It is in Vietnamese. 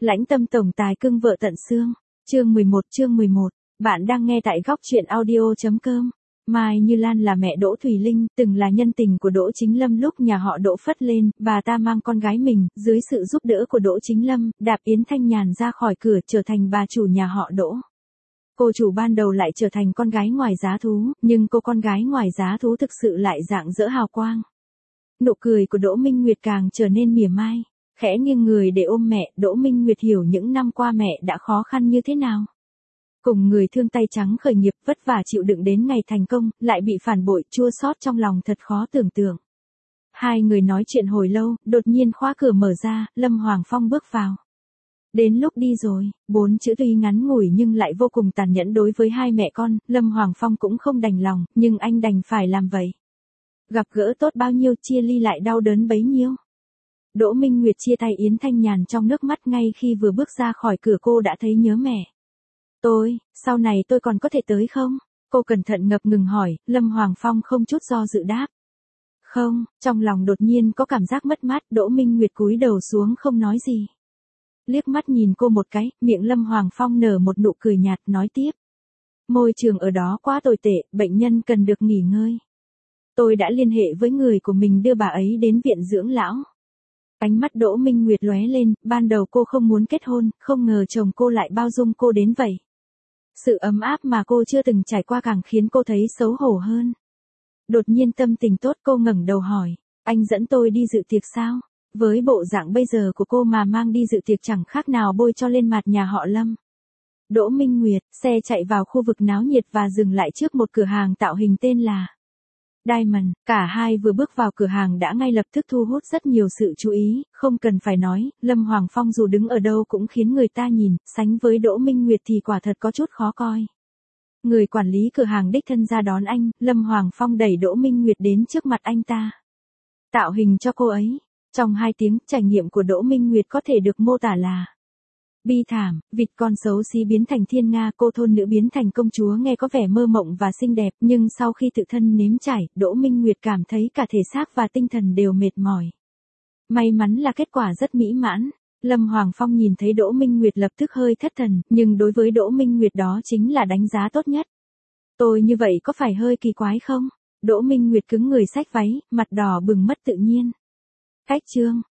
Lãnh tâm tổng tài cưng vợ tận xương. Chương 11. Bạn đang nghe tại góc truyện audio.com. Mai Như Lan là mẹ Đỗ Thùy Linh, từng là nhân tình của Đỗ Chính Lâm lúc nhà họ Đỗ phất lên, bà ta mang con gái mình, dưới sự giúp đỡ của Đỗ Chính Lâm, đạp Yến Thanh Nhàn ra khỏi cửa trở thành bà chủ nhà họ Đỗ. Cô chủ ban đầu lại trở thành con gái ngoài giá thú, nhưng cô con gái ngoài giá thú thực sự lại rạng rỡ hào quang. Nụ cười của Đỗ Minh Nguyệt càng trở nên mỉa mai. Khẽ nghiêng người để ôm mẹ, Đỗ Minh Nguyệt hiểu những năm qua mẹ đã khó khăn như thế nào. Cùng người thương tay trắng khởi nghiệp vất vả chịu đựng đến ngày thành công, lại bị phản bội, chua xót trong lòng thật khó tưởng tượng. Hai người nói chuyện hồi lâu, đột nhiên khóa cửa mở ra, Lâm Hoàng Phong bước vào. Đến lúc đi rồi, 4 chữ tuy ngắn ngủi nhưng lại vô cùng tàn nhẫn đối với hai mẹ con, Lâm Hoàng Phong cũng không đành lòng, nhưng anh đành phải làm vậy. Gặp gỡ tốt bao nhiêu, chia ly lại đau đớn bấy nhiêu. Đỗ Minh Nguyệt chia tay Yến Thanh Nhàn trong nước mắt, ngay khi vừa bước ra khỏi cửa cô đã thấy nhớ mẹ. Sau này tôi còn có thể tới không? Cô cẩn thận ngập ngừng hỏi, Lâm Hoàng Phong không chút do dự đáp. Không, trong lòng đột nhiên có cảm giác mất mát, Đỗ Minh Nguyệt cúi đầu xuống không nói gì. Liếc mắt nhìn cô một cái, miệng Lâm Hoàng Phong nở một nụ cười nhạt, nói tiếp. Môi trường ở đó quá tồi tệ, bệnh nhân cần được nghỉ ngơi. Tôi đã liên hệ với người của mình đưa bà ấy đến viện dưỡng lão. Ánh mắt Đỗ Minh Nguyệt lóe lên, ban đầu cô không muốn kết hôn, không ngờ chồng cô lại bao dung cô đến vậy. Sự ấm áp mà cô chưa từng trải qua càng khiến cô thấy xấu hổ hơn. Đột nhiên tâm tình tốt, cô ngẩng đầu hỏi, anh dẫn tôi đi dự tiệc sao? Với bộ dạng bây giờ của cô mà mang đi dự tiệc chẳng khác nào bôi cho lên mặt nhà họ Lâm. Đỗ Minh Nguyệt, xe chạy vào khu vực náo nhiệt và dừng lại trước một cửa hàng tạo hình tên là Diamond. Cả hai vừa bước vào cửa hàng đã ngay lập tức thu hút rất nhiều sự chú ý, không cần phải nói, Lâm Hoàng Phong dù đứng ở đâu cũng khiến người ta nhìn, sánh với Đỗ Minh Nguyệt thì quả thật có chút khó coi. Người quản lý cửa hàng đích thân ra đón anh, Lâm Hoàng Phong đẩy Đỗ Minh Nguyệt đến trước mặt anh ta. Tạo hình cho cô ấy. Trong 2 tiếng, trải nghiệm của Đỗ Minh Nguyệt có thể được mô tả là bi thảm, vịt con xấu xí biến thành thiên nga, cô thôn nữ biến thành công chúa, nghe có vẻ mơ mộng và xinh đẹp, nhưng sau khi tự thân nếm trải, Đỗ Minh Nguyệt cảm thấy cả thể xác và tinh thần đều mệt mỏi. May mắn là kết quả rất mỹ mãn. Lâm Hoàng Phong nhìn thấy Đỗ Minh Nguyệt lập tức hơi thất thần, nhưng đối với Đỗ Minh Nguyệt đó chính là đánh giá tốt nhất. Tôi như vậy có phải hơi kỳ quái không? Đỗ Minh Nguyệt cứng người xách váy, mặt đỏ bừng mất tự nhiên. Khách trương,